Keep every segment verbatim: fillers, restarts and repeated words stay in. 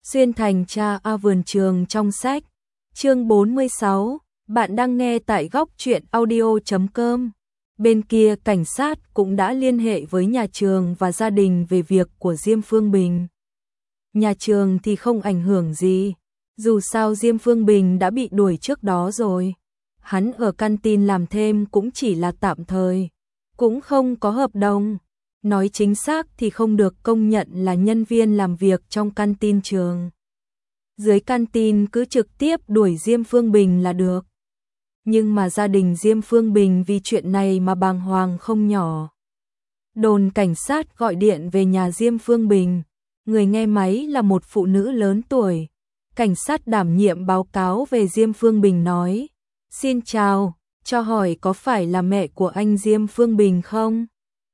Xuyên thành cha A vườn trường trong sách. Chương bốn mươi sáu, bạn đang nghe tại góc truyện audio chấm com. Bên kia cảnh sát cũng đã liên hệ với nhà trường và gia đình về việc của Diêm Phương Bình. Nhà trường thì không ảnh hưởng gì, dù sao Diêm Phương Bình đã bị đuổi trước đó rồi. Hắn ở canteen làm thêm cũng chỉ là tạm thời, cũng không có hợp đồng. Nói chính xác thì không được công nhận là nhân viên làm việc trong canteen trường. Dưới canteen cứ trực tiếp đuổi Diêm Phương Bình là được. Nhưng mà gia đình Diêm Phương Bình vì chuyện này mà bàng hoàng không nhỏ. Đồn cảnh sát gọi điện về nhà Diêm Phương Bình. Người nghe máy là một phụ nữ lớn tuổi. Cảnh sát đảm nhiệm báo cáo về Diêm Phương Bình nói: "Xin chào, cho hỏi có phải là mẹ của anh Diêm Phương Bình không?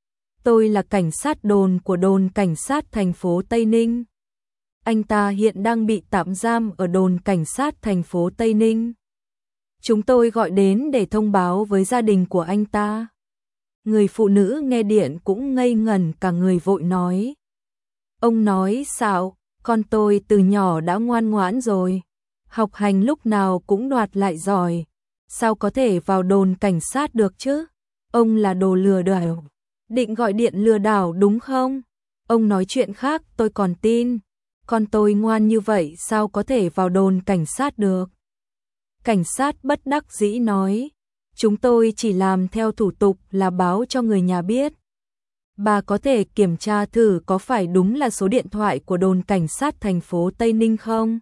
Tôi là cảnh sát đồn của đồn cảnh sát thành phố Tây Ninh. Anh ta hiện đang bị tạm giam ở đồn cảnh sát thành phố Tây Ninh. Chúng tôi gọi đến để thông báo với gia đình của anh ta." Người phụ nữ nghe điện cũng ngây ngẩn cả người, vội nói: "Ông nói sao? Con tôi từ nhỏ đã ngoan ngoãn rồi, học hành lúc nào cũng đoạt lại giỏi, sao có thể vào đồn cảnh sát được chứ? Ông là đồ lừa đảo, định gọi điện lừa đảo đúng không? Ông nói chuyện khác tôi còn tin, con tôi ngoan như vậy sao có thể vào đồn cảnh sát được?" Cảnh sát bất đắc dĩ nói: "Chúng tôi chỉ làm theo thủ tục là báo cho người nhà biết. Bà có thể kiểm tra thử có phải đúng là số điện thoại của đồn cảnh sát thành phố Tây Ninh không?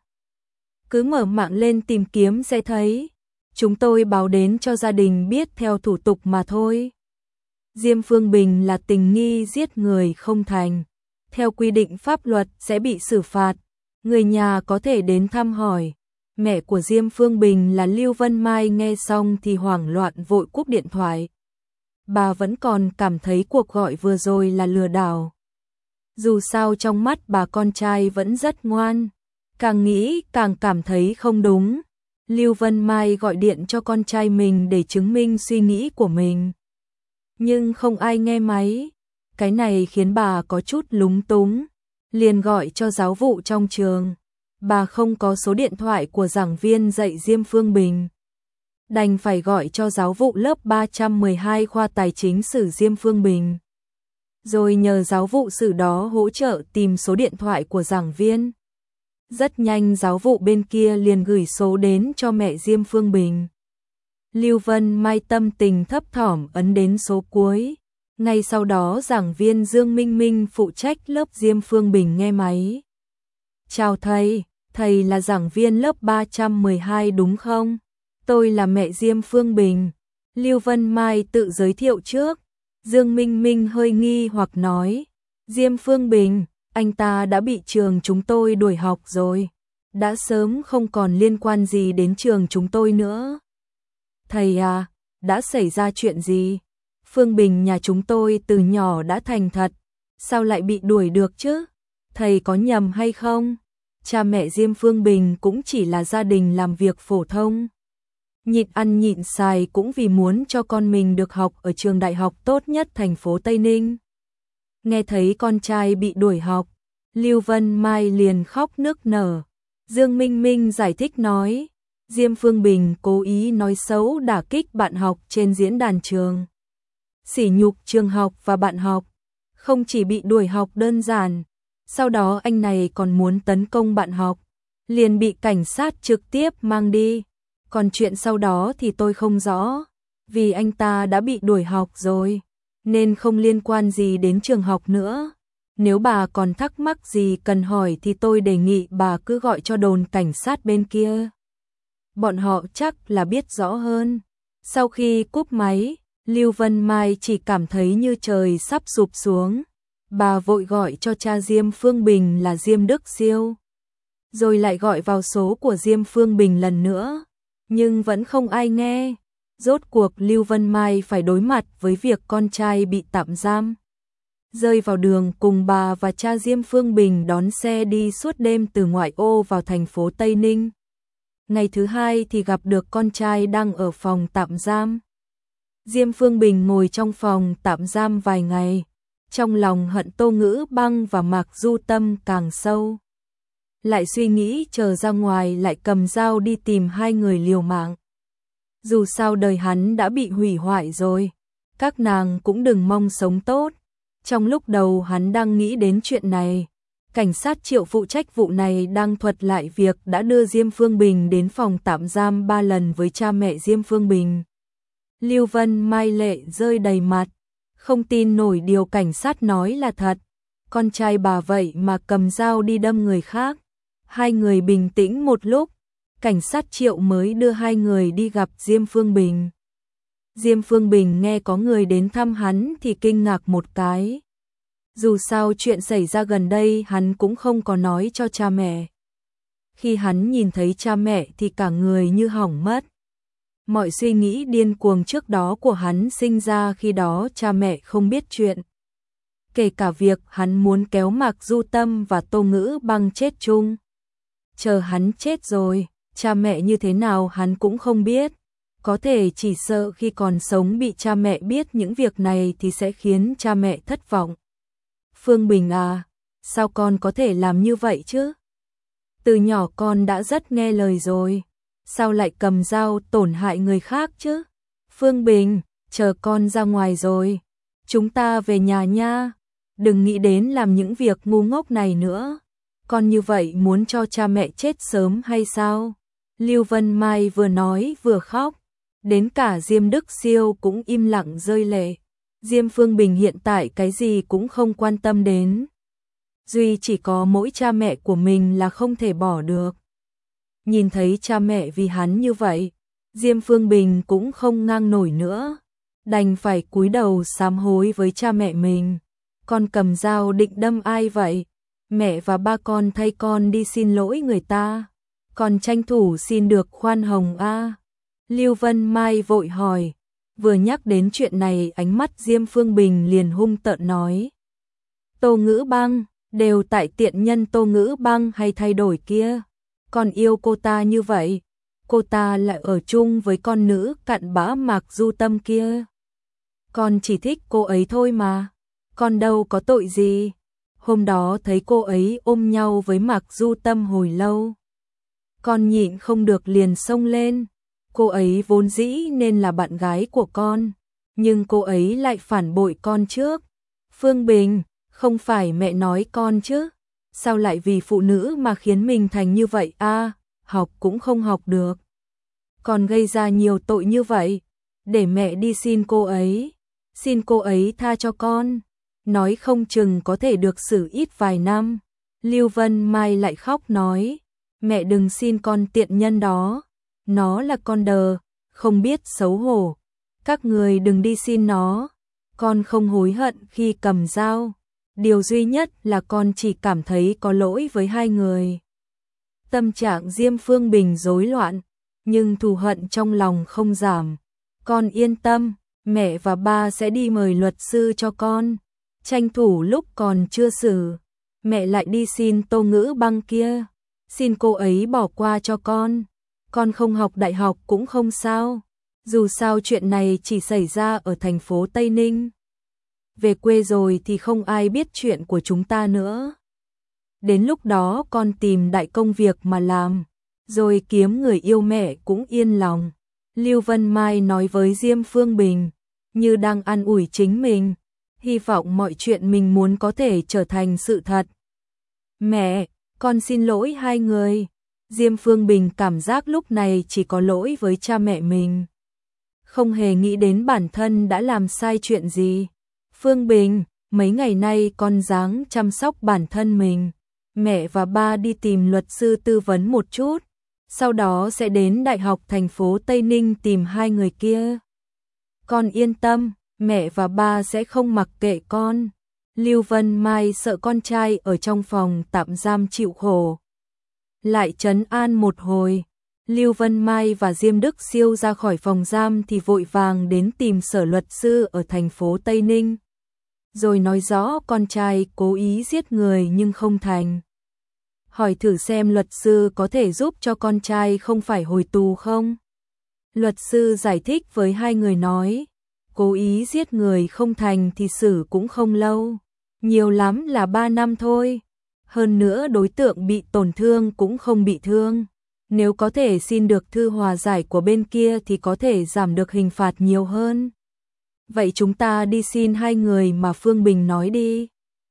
Cứ mở mạng lên tìm kiếm sẽ thấy. Chúng tôi báo đến cho gia đình biết theo thủ tục mà thôi." Diêm Phương Bình là tình nghi giết người không thành, theo quy định pháp luật sẽ bị xử phạt. Người nhà có thể đến thăm hỏi. Mẹ của Diêm Phương Bình là Lưu Vân Mai nghe xong thì hoảng loạn vội cúp điện thoại. Bà vẫn còn cảm thấy cuộc gọi vừa rồi là lừa đảo. Dù sao trong mắt bà con trai vẫn rất ngoan, càng nghĩ càng cảm thấy không đúng. Lưu Vân Mai gọi điện cho con trai mình để chứng minh suy nghĩ của mình, nhưng không ai nghe máy. Cái này khiến bà có chút lúng túng, liền gọi cho giáo vụ trong trường. Bà không có số điện thoại của giảng viên dạy Diêm Phương Bình, đành phải gọi cho giáo vụ lớp ba trăm mười hai khoa tài chính sử Diêm Phương Bình, rồi nhờ giáo vụ sử đó hỗ trợ tìm số điện thoại của giảng viên. Rất nhanh giáo vụ bên kia liền gửi số đến cho mẹ Diêm Phương Bình. Lưu Vân Mai tâm tình thấp thỏm ấn đến số cuối. Ngay sau đó giảng viên Dương Minh Minh phụ trách lớp Diêm Phương Bình nghe máy. "Chào thầy, thầy là giảng viên lớp ba trăm mười hai đúng không? Tôi là mẹ Diêm Phương Bình." Lưu Vân Mai tự giới thiệu trước. Dương Minh Minh hơi nghi hoặc nói: "Diêm Phương Bình, anh ta đã bị trường chúng tôi đuổi học rồi, đã sớm không còn liên quan gì đến trường chúng tôi nữa." "Thầy à, đã xảy ra chuyện gì? Phương Bình nhà chúng tôi từ nhỏ đã thành thật, sao lại bị đuổi được chứ? Thầy có nhầm hay không? Cha mẹ Diêm Phương Bình cũng chỉ là gia đình làm việc phổ thông, nhịn ăn nhịn xài cũng vì muốn cho con mình được học ở trường đại học tốt nhất thành phố Tây Ninh." Nghe thấy con trai bị đuổi học, Lưu Vân Mai liền khóc nức nở. Dương Minh Minh giải thích nói: "Diêm Phương Bình cố ý nói xấu đả kích bạn học trên diễn đàn trường, sỉ nhục trường học và bạn học. Không chỉ bị đuổi học đơn giản, sau đó anh này còn muốn tấn công bạn học, liền bị cảnh sát trực tiếp mang đi. Còn chuyện sau đó thì tôi không rõ, vì anh ta đã bị đuổi học rồi, nên không liên quan gì đến trường học nữa. Nếu bà còn thắc mắc gì cần hỏi thì tôi đề nghị bà cứ gọi cho đồn cảnh sát bên kia, bọn họ chắc là biết rõ hơn." Sau khi cúp máy, Lưu Vân Mai chỉ cảm thấy như trời sắp sụp xuống. Bà vội gọi cho cha Diêm Phương Bình là Diêm Đức Siêu, rồi lại gọi vào số của Diêm Phương Bình lần nữa, nhưng vẫn không ai nghe. Rốt cuộc Lưu Vân Mai phải đối mặt với việc con trai bị tạm giam. Rơi vào đường cùng bà và cha Diêm Phương Bình đón xe đi suốt đêm từ ngoại ô vào thành phố Tây Ninh. Ngày thứ hai thì gặp được con trai đang ở phòng tạm giam. Diêm Phương Bình ngồi trong phòng tạm giam vài ngày, trong lòng hận Tô Ngữ Băng và Mạc Du Tâm càng sâu. lại suy nghĩ chờ ra ngoài lại cầm dao đi tìm hai người liều mạng. Dù sao đời hắn đã bị hủy hoại rồi, các nàng cũng đừng mong sống tốt. Trong lúc đầu hắn đang nghĩ đến chuyện này, cảnh sát Triệu phụ trách vụ này đang thuật lại việc đã đưa Diêm Phương Bình đến phòng tạm giam ba lần với cha mẹ Diêm Phương Bình. Lưu Vân Mai lệ rơi đầy mặt, không tin nổi điều cảnh sát nói là thật. Con trai bà vậy mà cầm dao đi đâm người khác. Hai người bình tĩnh một lúc, cảnh sát Triệu mới đưa hai người đi gặp Diêm Phương Bình. Diêm Phương Bình nghe có người đến thăm hắn thì kinh ngạc một cái. Dù sao chuyện xảy ra gần đây hắn cũng không có nói cho cha mẹ. Khi hắn nhìn thấy cha mẹ thì cả người như hỏng mất. Mọi suy nghĩ điên cuồng trước đó của hắn sinh ra khi đó cha mẹ không biết chuyện. Kể cả việc hắn muốn kéo Mạc Du Tâm và Tô Ngữ Băng chết chung. Chờ hắn chết rồi, cha mẹ như thế nào hắn cũng không biết. Có thể chỉ sợ khi còn sống bị cha mẹ biết những việc này thì sẽ khiến cha mẹ thất vọng. Phương Bình à, sao con có thể làm như vậy chứ? Từ nhỏ con đã rất nghe lời rồi, sao lại cầm dao tổn hại người khác chứ? Phương Bình, chờ con ra ngoài rồi, chúng ta về nhà nha, đừng nghĩ đến làm những việc ngu ngốc này nữa. Con như vậy muốn cho cha mẹ chết sớm hay sao? Lưu Vân Mai vừa nói vừa khóc, đến cả Diêm Đức Siêu cũng im lặng rơi lệ. Diêm Phương Bình hiện tại cái gì cũng không quan tâm đến. Duy chỉ có mỗi cha mẹ của mình là không thể bỏ được. Nhìn thấy cha mẹ vì hắn như vậy, Diêm Phương Bình cũng không ngang nổi nữa, đành phải cúi đầu sám hối với cha mẹ mình. Con cầm dao định đâm ai vậy? Mẹ và ba con thay con đi xin lỗi người ta. Con tranh thủ xin được khoan hồng a. À? Lưu Vân Mai vội hỏi. Vừa nhắc đến chuyện này ánh mắt Diêm Phương Bình liền hung tợn nói. Tô Ngữ Băng, đều tại tiện nhân Tô Ngữ Băng hay thay đổi kia. Con yêu cô ta như vậy, cô ta lại ở chung với con nữ cặn bã Mạc Du Tâm kia. Con chỉ thích cô ấy thôi mà, con đâu có tội gì. Hôm đó thấy cô ấy ôm nhau với Mạc Du Tâm hồi lâu, con nhịn không được liền xông lên. Cô ấy vốn dĩ nên là bạn gái của con, nhưng cô ấy lại phản bội con trước. Phương Bình, không phải mẹ nói con chứ, sao lại vì phụ nữ mà khiến mình thành như vậy a? À, học cũng không học được, còn gây ra nhiều tội như vậy. Để mẹ đi xin cô ấy, xin cô ấy tha cho con, nói không chừng có thể được xử ít vài năm. Lưu Vân Mai lại khóc nói, mẹ đừng xin con tiện nhân đó, nó là con đờ, không biết xấu hổ. Các người đừng đi xin nó, con không hối hận khi cầm dao. Điều duy nhất là con chỉ cảm thấy có lỗi với hai người. Tâm trạng Diêm Phương Bình rối loạn, nhưng thù hận trong lòng không giảm. Con yên tâm, mẹ và ba sẽ đi mời luật sư cho con. Tranh thủ lúc còn chưa xử, mẹ lại đi xin Tô Ngữ Băng kia, xin cô ấy bỏ qua cho con. Con không học đại học cũng không sao, dù sao chuyện này chỉ xảy ra ở thành phố Tây Ninh. Về quê rồi thì không ai biết chuyện của chúng ta nữa. Đến lúc đó con tìm đại công việc mà làm, rồi kiếm người yêu mẹ cũng yên lòng. Lưu Vân Mai nói với Diêm Phương Bình, như đang an ủi chính mình, hy vọng mọi chuyện mình muốn có thể trở thành sự thật. Mẹ, con xin lỗi hai người. Diêm Phương Bình cảm giác lúc này chỉ có lỗi với cha mẹ mình, không hề nghĩ đến bản thân đã làm sai chuyện gì. Phương Bình, mấy ngày nay con ráng chăm sóc bản thân mình. Mẹ và ba đi tìm luật sư tư vấn một chút, sau đó sẽ đến Đại học thành phố Tây Ninh tìm hai người kia. Con yên tâm, mẹ và ba sẽ không mặc kệ con. Lưu Vân Mai sợ con trai ở trong phòng tạm giam chịu khổ, lại trấn an một hồi. Lưu Vân Mai và Diêm Đức Siêu ra khỏi phòng giam thì vội vàng đến tìm sở luật sư ở thành phố Tây Ninh, rồi nói rõ con trai cố ý giết người nhưng không thành. Hỏi thử xem luật sư có thể giúp cho con trai không phải hồi tù không? Luật sư giải thích với hai người nói, cố ý giết người không thành thì xử cũng không lâu, nhiều lắm là ba năm thôi. Hơn nữa đối tượng bị tổn thương cũng không bị thương. Nếu có thể xin được thư hòa giải của bên kia thì có thể giảm được hình phạt nhiều hơn. Vậy chúng ta đi xin hai người mà Phương Bình nói đi.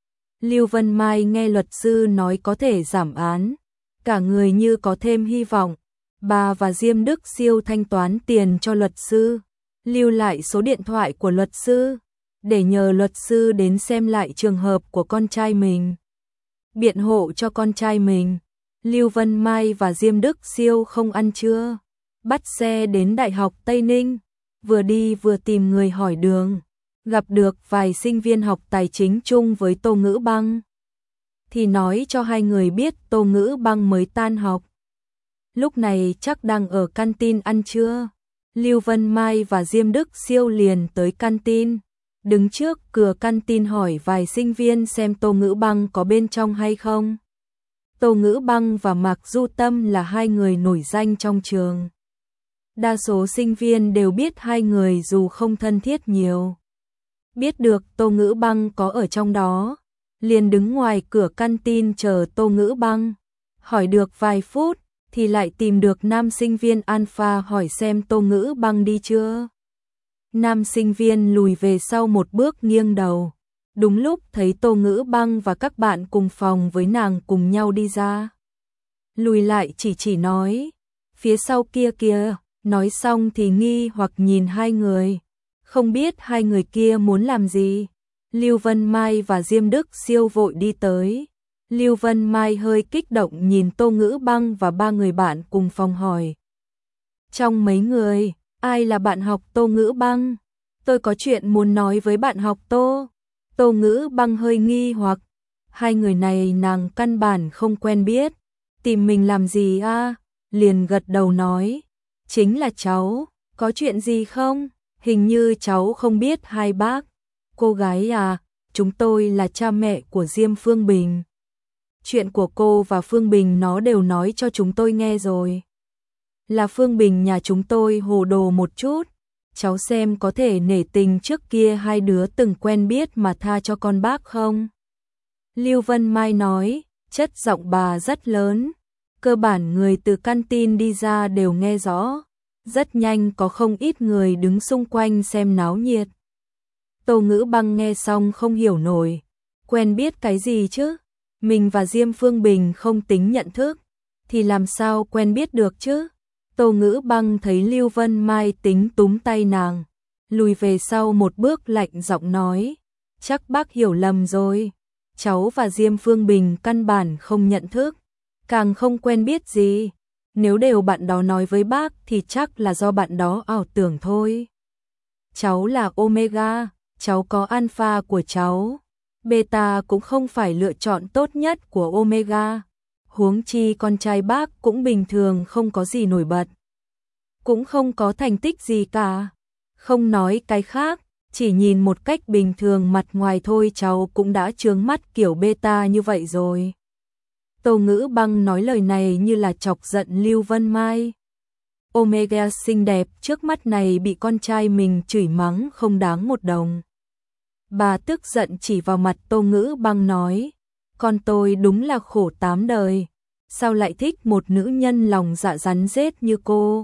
Lưu Vân Mai nghe luật sư nói có thể giảm án, cả người như có thêm hy vọng. Bà và Diêm Đức Siêu thanh toán tiền cho luật sư, lưu lại số điện thoại của luật sư, để nhờ luật sư đến xem lại trường hợp của con trai mình, biện hộ cho con trai mình. Lưu Vân Mai và Diêm Đức Siêu không ăn trưa, bắt xe đến Đại học Tây Ninh, vừa đi vừa tìm người hỏi đường, gặp được vài sinh viên học tài chính chung với Tô Ngữ Băng, thì nói cho hai người biết Tô Ngữ Băng mới tan học. Lúc này chắc đang ở canteen ăn trưa. Lưu Vân Mai và Diêm Đức Siêu liền tới canteen, đứng trước cửa canteen hỏi vài sinh viên xem Tô Ngữ Băng có bên trong hay không. Tô Ngữ Băng và Mạc Du Tâm là hai người nổi danh trong trường. Đa số sinh viên đều biết hai người dù không thân thiết nhiều. Biết được Tô Ngữ Băng có ở trong đó, liền đứng ngoài cửa canteen chờ Tô Ngữ Băng. Hỏi được vài phút thì lại tìm được nam sinh viên Alpha hỏi xem Tô Ngữ Băng đi chưa. Nam sinh viên lùi về sau một bước nghiêng đầu. Đúng lúc thấy Tô Ngữ Băng và các bạn cùng phòng với nàng cùng nhau đi ra. Lùi lại chỉ chỉ nói, phía sau kia kìa, nói xong thì nghi hoặc nhìn hai người. Không biết hai người kia muốn làm gì. Lưu Vân Mai và Diêm Đức Siêu vội đi tới. Lưu Vân Mai hơi kích động nhìn Tô Ngữ Băng và ba người bạn cùng phòng hỏi. Trong mấy người, ai là bạn học Tô Ngữ Băng? Tôi có chuyện muốn nói với bạn học Tô. Tô Ngữ Băng hơi nghi hoặc, hai người này nàng căn bản không quen biết, tìm mình làm gì a? Liền gật đầu nói, chính là cháu, có chuyện gì không? Hình như cháu không biết hai bác. Cô gái à, chúng tôi là cha mẹ của Diêm Phương Bình. Chuyện của cô và Phương Bình nó đều nói cho chúng tôi nghe rồi. Là Phương Bình nhà chúng tôi hồ đồ một chút. Cháu xem có thể nể tình trước kia hai đứa từng quen biết mà tha cho con bác không? Lưu Vân Mai nói, chất giọng bà rất lớn. Cơ bản người từ canteen đi ra đều nghe rõ. Rất nhanh có không ít người đứng xung quanh xem náo nhiệt. Tô Ngữ Băng nghe xong không hiểu nổi. Quen biết cái gì chứ? Mình và Diêm Phương Bình không tính nhận thức, thì làm sao quen biết được chứ? Tô Ngữ Băng thấy Lưu Vân Mai tính túm tay nàng, lùi về sau một bước lạnh giọng nói, chắc bác hiểu lầm rồi. Cháu và Diêm Phương Bình căn bản không nhận thức, càng không quen biết gì. Nếu đều bạn đó nói với bác thì chắc là do bạn đó ảo tưởng thôi. Cháu là Omega, cháu có Alpha của cháu. Beta cũng không phải lựa chọn tốt nhất của Omega. Huống chi con trai bác cũng bình thường không có gì nổi bật. Cũng không có thành tích gì cả. Không nói cái khác, chỉ nhìn một cách bình thường mặt ngoài thôi cháu cũng đã chướng mắt kiểu beta như vậy rồi. Tô Ngữ Băng nói lời này như là chọc giận Lưu Vân Mai. Omega xinh đẹp trước mắt này bị con trai mình chửi mắng không đáng một đồng. Bà tức giận chỉ vào mặt Tô Ngữ Băng nói, con tôi đúng là khổ tám đời, sao lại thích một nữ nhân lòng dạ rắn rết như cô.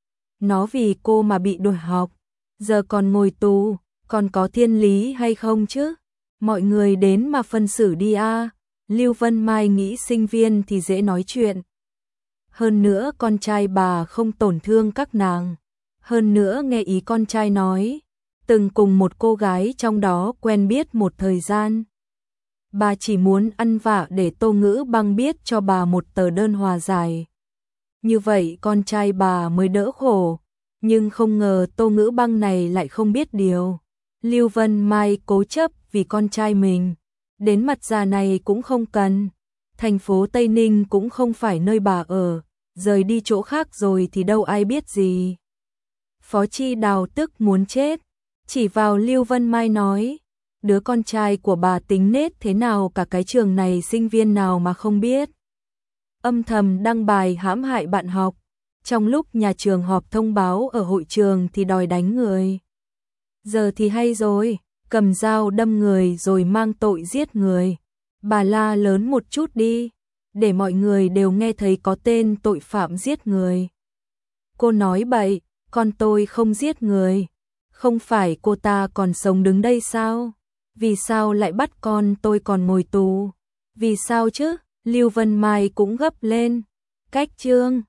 Nó vì cô mà bị đuổi học, giờ còn ngồi tù, còn có thiên lý hay không chứ? Mọi người đến mà phân xử đi a. Lưu Vân Mai nghĩ sinh viên thì dễ nói chuyện. Hơn nữa con trai bà không tổn thương các nàng. Hơn nữa nghe ý con trai nói, từng cùng một cô gái trong đó quen biết một thời gian. Bà chỉ muốn ăn vạ để Tô Ngữ Băng biết cho bà một tờ đơn hòa giải. Như vậy con trai bà mới đỡ khổ. Nhưng không ngờ Tô Ngữ Băng này lại không biết điều. Lưu Vân Mai cố chấp vì con trai mình. Đến mặt già này cũng không cần. Thành phố Tây Ninh cũng không phải nơi bà ở. Rời đi chỗ khác rồi thì đâu ai biết gì. Phó Chi Đào tức muốn chết. Chỉ vào Lưu Vân Mai nói, đứa con trai của bà tính nết thế nào cả cái trường này sinh viên nào mà không biết. Âm thầm đăng bài hãm hại bạn học, trong lúc nhà trường họp thông báo ở hội trường thì đòi đánh người. Giờ thì hay rồi, cầm dao đâm người rồi mang tội giết người. Bà la lớn một chút đi, để mọi người đều nghe thấy có tên tội phạm giết người. Cô nói bậy, con tôi không giết người. Không phải cô ta còn sống đứng đây sao? Vì sao lại bắt con tôi còn ngồi tù? Vì sao chứ? Lưu Vân Mai cũng gấp lên. Cách Trương